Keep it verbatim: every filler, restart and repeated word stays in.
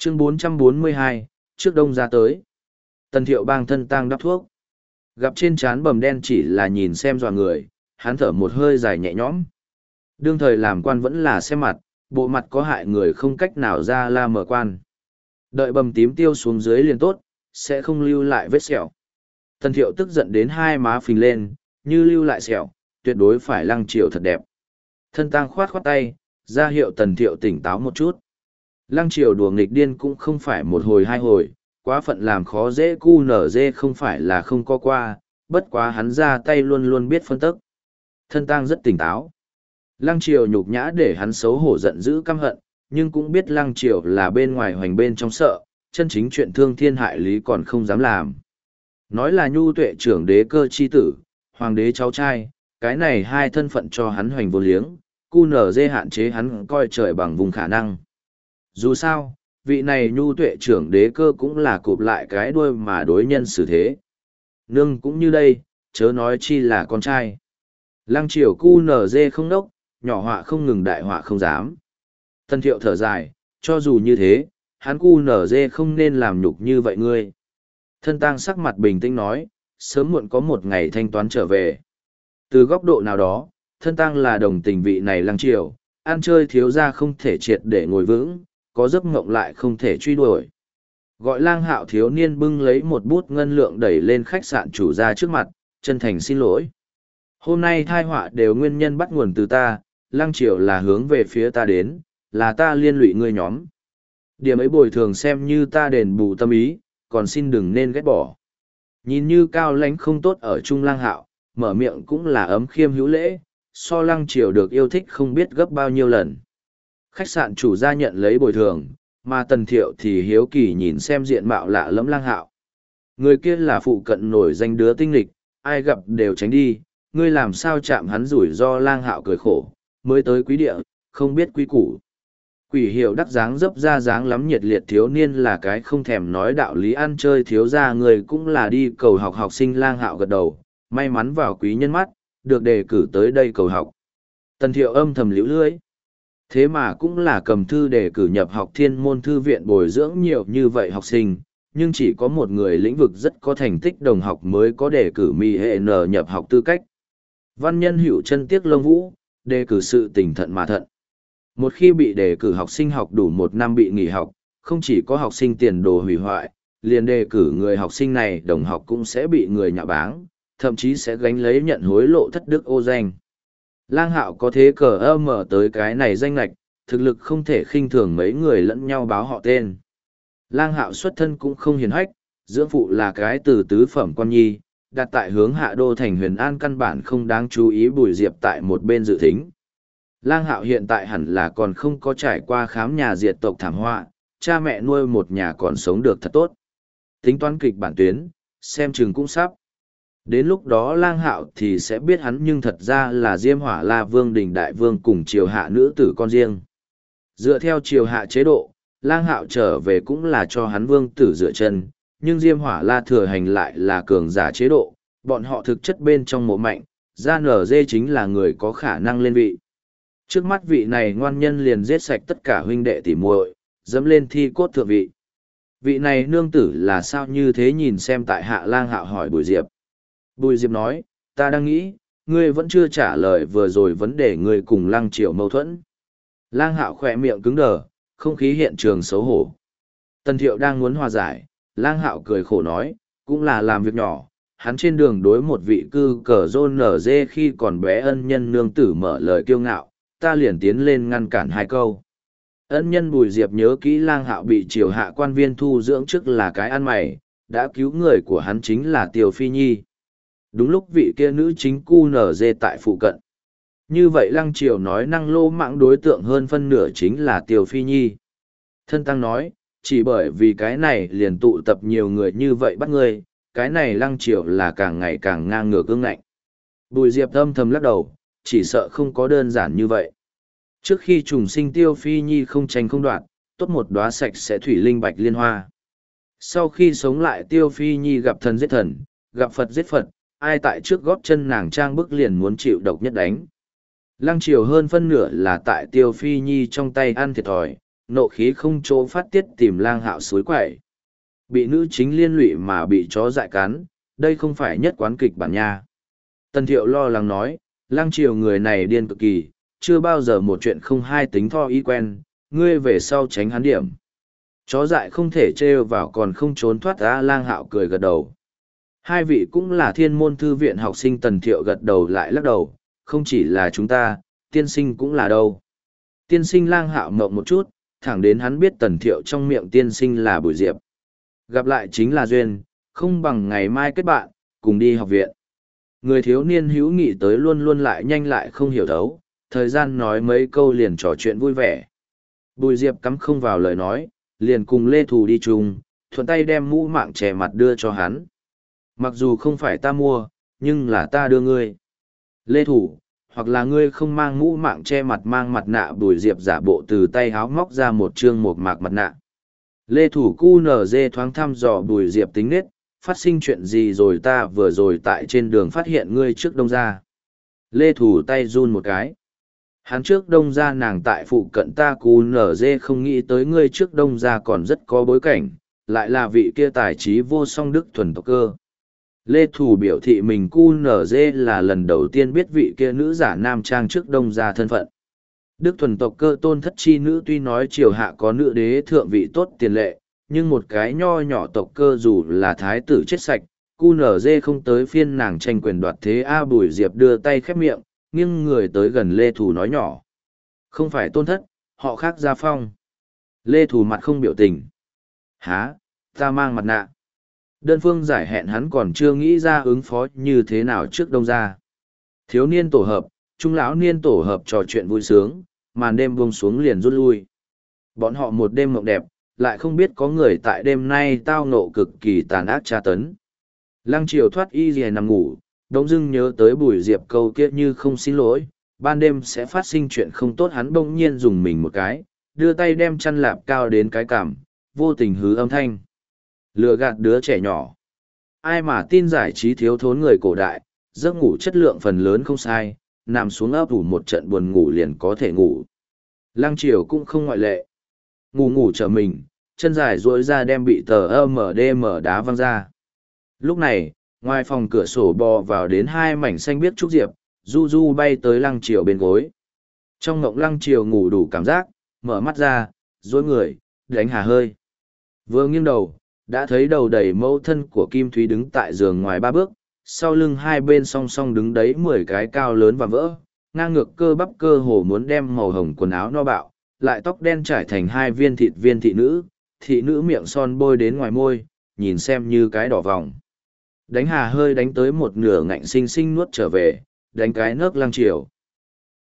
Chương bốn trăm bốn mươi hai, trước đông ra tới. Tần Thiệu bang thân tang đắp thuốc. Gặp trên trán bầm đen chỉ là nhìn xem dọa người, hắn thở một hơi dài nhẹ nhõm. Đương thời làm quan vẫn là xem mặt, bộ mặt có hại người không cách nào ra la mở quan. Đợi bầm tím tiêu xuống dưới liền tốt, sẽ không lưu lại vết sẹo. Tần Thiệu tức giận đến hai má phình lên, như lưu lại sẹo, tuyệt đối phải Lăng Triều thật đẹp. Thân tang khoát khoát tay, ra hiệu Tần Thiệu tỉnh táo một chút. Lăng Triều đùa nghịch điên cũng không phải một hồi hai hồi, quá phận làm khó dễ cu nở dê không phải là không có qua, bất quá hắn ra tay luôn luôn biết phân tức. Thân tang rất tỉnh táo. Lăng Triều nhục nhã để hắn xấu hổ giận dữ căm hận, nhưng cũng biết Lăng Triều là bên ngoài hoành bên trong sợ, chân chính chuyện thương thiên hại lý còn không dám làm. Nói là nhu tuệ trưởng đế cơ chi tử, hoàng đế cháu trai, cái này hai thân phận cho hắn hoành vô liếng, cu nở dê hạn chế hắn coi trời bằng vùng khả năng. Dù sao, vị này nhu tuệ trưởng đế cơ cũng là cụp lại cái đuôi mà đối nhân xử thế. Nương cũng như đây, chớ nói chi là con trai. Lăng Triều cu nở dê không đốc, nhỏ họa không ngừng đại họa không dám. Tần Thiệu thở dài, cho dù như thế, hắn cu nở dê không nên làm nhục như vậy ngươi. Thân tang sắc mặt bình tĩnh nói, sớm muộn có một ngày thanh toán trở về. Từ góc độ nào đó, thân tang là đồng tình vị này Lăng Triều, ăn chơi thiếu ra không thể triệt để ngồi vững, có giấc mộng lại không thể truy đuổi. Gọi Lang Hạo thiếu niên bưng lấy một bút ngân lượng đẩy lên khách sạn chủ ra trước mặt, chân thành xin lỗi. Hôm nay thai họa đều nguyên nhân bắt nguồn từ ta, Lăng Triều là hướng về phía ta đến, là ta liên lụy ngươi nhóm. Điểm ấy bồi thường xem như ta đền bù tâm ý, còn xin đừng nên ghét bỏ. Nhìn như cao lãnh không tốt ở Trung Lang Hạo, mở miệng cũng là ấm khiêm hữu lễ, so Lăng Triều được yêu thích không biết gấp bao nhiêu lần. Khách sạn chủ gia nhận lấy bồi thường, mà Tần Thiệu thì hiếu kỳ nhìn xem diện mạo lạ lẫm Lang Hạo. Người kia là phụ cận nổi danh đứa tinh lịch, ai gặp đều tránh đi, ngươi làm sao chạm hắn rủi ro. Lang Hạo cười khổ, mới tới quý địa, không biết quý củ. Quỷ hiệu đắc dáng dấp ra dáng lắm nhiệt liệt thiếu niên là cái không thèm nói đạo lý ăn chơi thiếu ra người cũng là đi cầu học học sinh. Lang Hạo gật đầu, may mắn vào quý nhân mắt, được đề cử tới đây cầu học. Tần Thiệu âm thầm liễu lưỡi. Thế mà cũng là cầm thư đề cử nhập học thiên môn thư viện bồi dưỡng nhiều như vậy học sinh, nhưng chỉ có một người lĩnh vực rất có thành tích đồng học mới có đề cử mi hệ n nhập học tư cách. Văn nhân hữu chân tiếc lông vũ, đề cử sự tình thận mà thận. Một khi bị đề cử học sinh học đủ một năm bị nghỉ học, không chỉ có học sinh tiền đồ hủy hoại, liền đề cử người học sinh này đồng học cũng sẽ bị người nhạ báng, thậm chí sẽ gánh lấy nhận hối lộ thất đức ô danh. Lang Hạo có thế cờ ơ mở tới cái này danh lạch, thực lực không thể khinh thường mấy người lẫn nhau báo họ tên. Lang Hạo xuất thân cũng không hiền hách, dưỡng phụ là cái từ tứ phẩm quan nhi, đặt tại hướng hạ đô thành Huyền An căn bản không đáng chú ý. Bùi Diệp tại một bên dự thính. Lang Hạo hiện tại hẳn là còn không có trải qua khám nhà diệt tộc thảm họa, cha mẹ nuôi một nhà còn sống được thật tốt. Tính toán kịch bản tuyến, xem chừng cũng sắp. Đến lúc đó Lang Hạo thì sẽ biết hắn nhưng thật ra là Diêm Hỏa La Vương Đình Đại Vương cùng triều hạ nữ tử con riêng. Dựa theo triều hạ chế độ, Lang Hạo trở về cũng là cho hắn vương tử dựa chân, nhưng Diêm Hỏa La thừa hành lại là cường giả chế độ, bọn họ thực chất bên trong mộ mạnh, ra nở dê chính là người có khả năng lên vị. Trước mắt vị này ngoan nhân liền giết sạch tất cả huynh đệ tỉ muội, dẫm lên thi cốt thượng vị. Vị này nương tử là sao như thế? Nhìn xem tại hạ. Lang Hạo hỏi Bùi Diệp. Bùi Diệp nói, ta đang nghĩ, ngươi vẫn chưa trả lời vừa rồi vấn đề ngươi cùng Lăng Triều mâu thuẫn. Lang Hạo khỏe miệng cứng đờ, không khí hiện trường xấu hổ. Tần Thiệu đang muốn hòa giải, Lang Hạo cười khổ nói, cũng là làm việc nhỏ. Hắn trên đường đối một vị cư cờ rôn nở dê khi còn bé ân nhân nương tử mở lời kiêu ngạo, ta liền tiến lên ngăn cản hai câu. Ân nhân Bùi Diệp nhớ kỹ Lang Hạo bị triều hạ quan viên thu dưỡng trước là cái ăn mày, đã cứu người của hắn chính là Tiêu Phi Nhi. Đúng lúc vị kia nữ chính cu nở dê tại phụ cận. Như vậy Lăng Triều nói năng lô mãng đối tượng hơn phân nửa chính là Tiêu Phi Nhi. Thân tăng nói, chỉ bởi vì cái này liền tụ tập nhiều người như vậy bắt ngươi, cái này Lăng Triều là càng ngày càng ngang ngược cương ngạnh. Bùi Diệp âm thầm lắc đầu, chỉ sợ không có đơn giản như vậy. Trước khi trùng sinh Tiêu Phi Nhi không tranh không đoạt, tốt một đóa sạch sẽ thủy linh bạch liên hoa. Sau khi sống lại Tiêu Phi Nhi gặp thần giết thần, gặp Phật giết Phật, ai tại trước gót chân nàng trang bức liền muốn chịu độc nhất đánh. Lăng Triều hơn phân nửa là tại Tiêu Phi Nhi trong tay ăn thiệt thòi, nộ khí không chỗ phát tiết tìm lang hạo suối quẩy. Bị nữ chính liên lụy mà bị chó dại cắn, đây không phải nhất quán kịch bản nha. Tần Thiệu lo lắng nói, lang triều người này điên cực kỳ, chưa bao giờ một chuyện không hai tính tho ý quen, ngươi về sau tránh hắn điểm. Chó dại không thể trêu vào còn không trốn thoát ra. Lang hạo cười gật đầu. Hai vị cũng là thiên môn thư viện học sinh. Tần Thiệu gật đầu lại lắc đầu, không chỉ là chúng ta, tiên sinh cũng là đâu. Tiên sinh Lang hạo mộng một chút, thẳng đến hắn biết Tần Thiệu trong miệng tiên sinh là Bùi Diệp. Gặp lại chính là duyên, không bằng ngày mai kết bạn, cùng đi học viện. Người thiếu niên hữu nghị tới luôn luôn lại nhanh lại không hiểu thấu, thời gian nói mấy câu liền trò chuyện vui vẻ. Bùi Diệp cắm không vào lời nói, liền cùng Lê Thù đi chung, thuận tay đem mũ mạng che mặt đưa cho hắn. Mặc dù không phải ta mua, nhưng là ta đưa ngươi. Lê Thủ, hoặc là ngươi không mang mũ mạng che mặt mang mặt nạ. Bùi Diệp giả bộ từ tay háo móc ra một chương một mạc mặt nạ. Lê Thủ cu nở dê thoáng thăm dò Bùi Diệp tính nết, phát sinh chuyện gì rồi ta vừa rồi tại trên đường phát hiện ngươi trước đông ra. Lê Thủ tay run một cái. Hắn trước đông ra nàng tại phụ cận ta cu nở dê không nghĩ tới ngươi trước đông ra còn rất có bối cảnh, lại là vị kia tài trí vô song đức thuần tộc cơ. Lê Thủ biểu thị mình cu nở dê là lần đầu tiên biết vị kia nữ giả nam trang trước đông ra thân phận. Đức thuần tộc cơ tôn thất chi nữ tuy nói triều hạ có nữ đế thượng vị tốt tiền lệ, nhưng một cái nho nhỏ tộc cơ dù là thái tử chết sạch, cu nở dê không tới phiên nàng tranh quyền đoạt thế. A Bùi Diệp đưa tay khép miệng, nghiêng người tới gần Lê Thủ nói nhỏ. Không phải tôn thất, họ khác gia phong. Lê Thủ mặt không biểu tình. Há, ta mang mặt nạ. Đơn phương giải hẹn hắn còn chưa nghĩ ra ứng phó như thế nào trước đông ra. Thiếu niên tổ hợp, trung lão niên tổ hợp trò chuyện vui sướng, màn đêm buông xuống liền rút lui. Bọn họ một đêm mộng đẹp, lại không biết có người tại đêm nay tao nộ cực kỳ tàn ác tra tấn. Lăng Triều thoát y rìa nằm ngủ, đống dưng nhớ tới Bùi Diệp câu kia như không xin lỗi, ban đêm sẽ phát sinh chuyện không tốt. Hắn bỗng nhiên dùng mình một cái, đưa tay đem chăn lạp cao đến cái cằm, vô tình hứ âm thanh. Lừa gạt đứa trẻ nhỏ. Ai mà tin giải trí thiếu thốn người cổ đại, giấc ngủ chất lượng phần lớn không sai, nằm xuống ấp ủ một trận buồn ngủ liền có thể ngủ. Lăng Triều cũng không ngoại lệ. Ngủ ngủ trở mình, chân dài duỗi ra đem bị tờ ơ em đê em đá văng ra. Lúc này, ngoài phòng cửa sổ bò vào đến hai mảnh xanh biếc trúc diệp, du du bay tới Lăng Triều bên gối. Trong ngộng Lăng Triều ngủ đủ cảm giác, mở mắt ra, duỗi người, đánh hà hơi. Vừa nghiêng đầu, đã thấy đầu đầy mẫu thân của Kim Thúy đứng tại giường ngoài ba bước, sau lưng hai bên song song đứng đấy mười cái cao lớn và vỡ, ngang ngược cơ bắp cơ hồ muốn đem màu hồng quần áo no bạo, lại tóc đen trải thành hai viên thịt viên thị nữ, thị nữ miệng son bôi đến ngoài môi, nhìn xem như cái đỏ vòng. Đánh hà hơi đánh tới một nửa ngạnh sinh sinh nuốt trở về, đánh cái nấc Lăng Triều.